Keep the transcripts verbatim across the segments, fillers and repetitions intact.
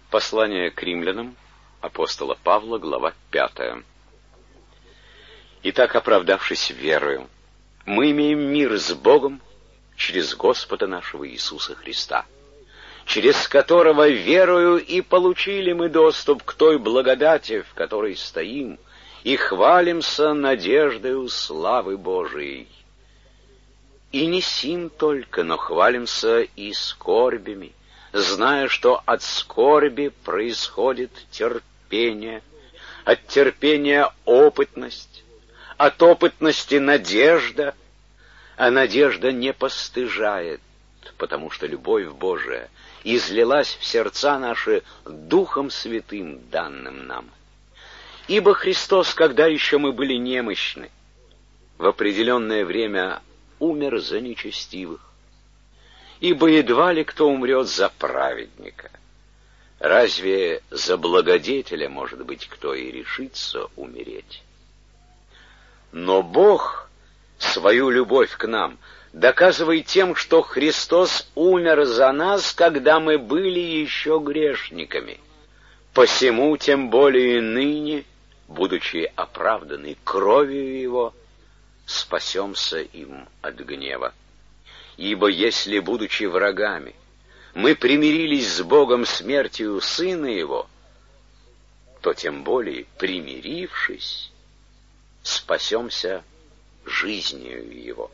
Послание к римлянам апостола Павла, глава пятая. Итак, оправдавшись верою, мы имеем мир с Богом через Господа нашего Иисуса Христа, через которого верою и получили мы доступ к той благодати, в которой стоим, и хвалимся надеждою славы Божией. И не сим только, но хвалимся и скорбями, зная, что от скорби происходит терпение, от терпения опытность, от опытности надежда, а надежда не постыжает, потому что любовь Божия излилась в сердца наши Духом Святым, данным нам. Ибо Христос, когда еще мы были немощны, в определенное время умер за нечестивых. Ибо едва ли кто умрет за праведника. Разве за благодетеля, может быть, кто и решится умереть? Но Бог свою любовь к нам доказывает тем, что Христос умер за нас, когда мы были еще грешниками. Посему, тем более ныне, будучи оправданы кровью Его, спасемся им от гнева. Ибо если, будучи врагами, мы примирились с Богом смертью Сына Его, то тем более, примирившись, спасемся жизнью Его.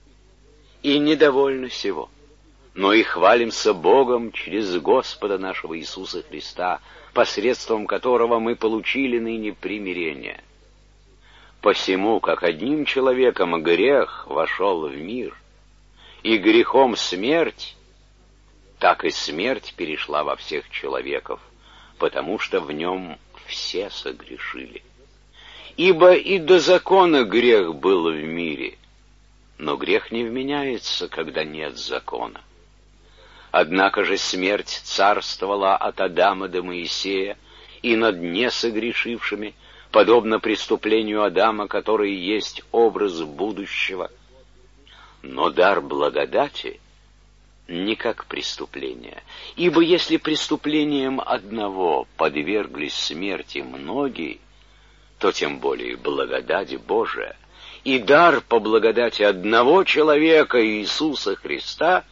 И недовольно сего, но и хвалимся Богом через Господа нашего Иисуса Христа, посредством которого мы получили ныне примирение. Посему, как одним человеком грех вошел в мир, и грехом смерть, так и смерть перешла во всех человеков, потому что в нем все согрешили. Ибо и до закона грех был в мире, но грех не вменяется, когда нет закона. Однако же смерть царствовала от Адама до Моисея и над несогрешившими, подобно преступлению Адама, который есть образ будущего. Но дар благодати не как преступление, ибо если преступлением одного подверглись смерти многие, то тем более благодать Божия и дар по благодати одного человека, Иисуса Христа,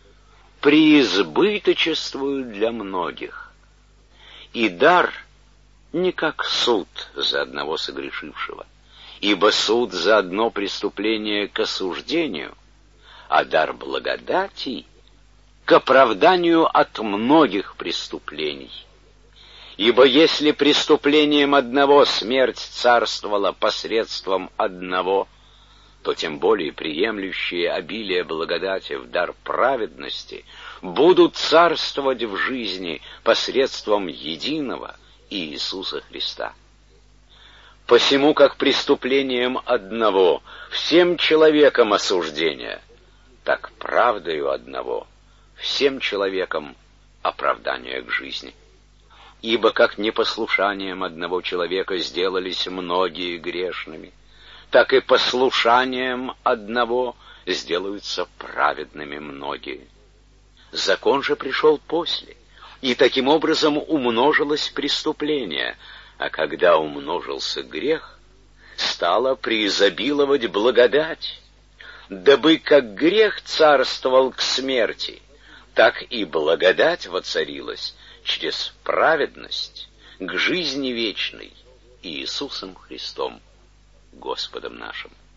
преизбыточествуют для многих. И дар не как суд за одного согрешившего, ибо суд за одно преступление к осуждению, а дар благодати к оправданию от многих преступлений. Ибо если преступлением одного смерть царствовала посредством одного, то тем более приемлющие обилие благодати в дар праведности будут царствовать в жизни посредством единого Иисуса Христа. Посему, как преступлением одного всем человекам осуждение, так правдою одного всем человекам оправдание к жизни. Ибо как непослушанием одного человека сделались многие грешными, так и послушанием одного сделаются праведными многие. Закон же пришел после, и таким образом умножилось преступление, а когда умножился грех, стала преизобиловать благодать, дабы как грех царствовал к смерти, так и благодать воцарилась через праведность к жизни вечной Иисусом Христом, Господом нашим.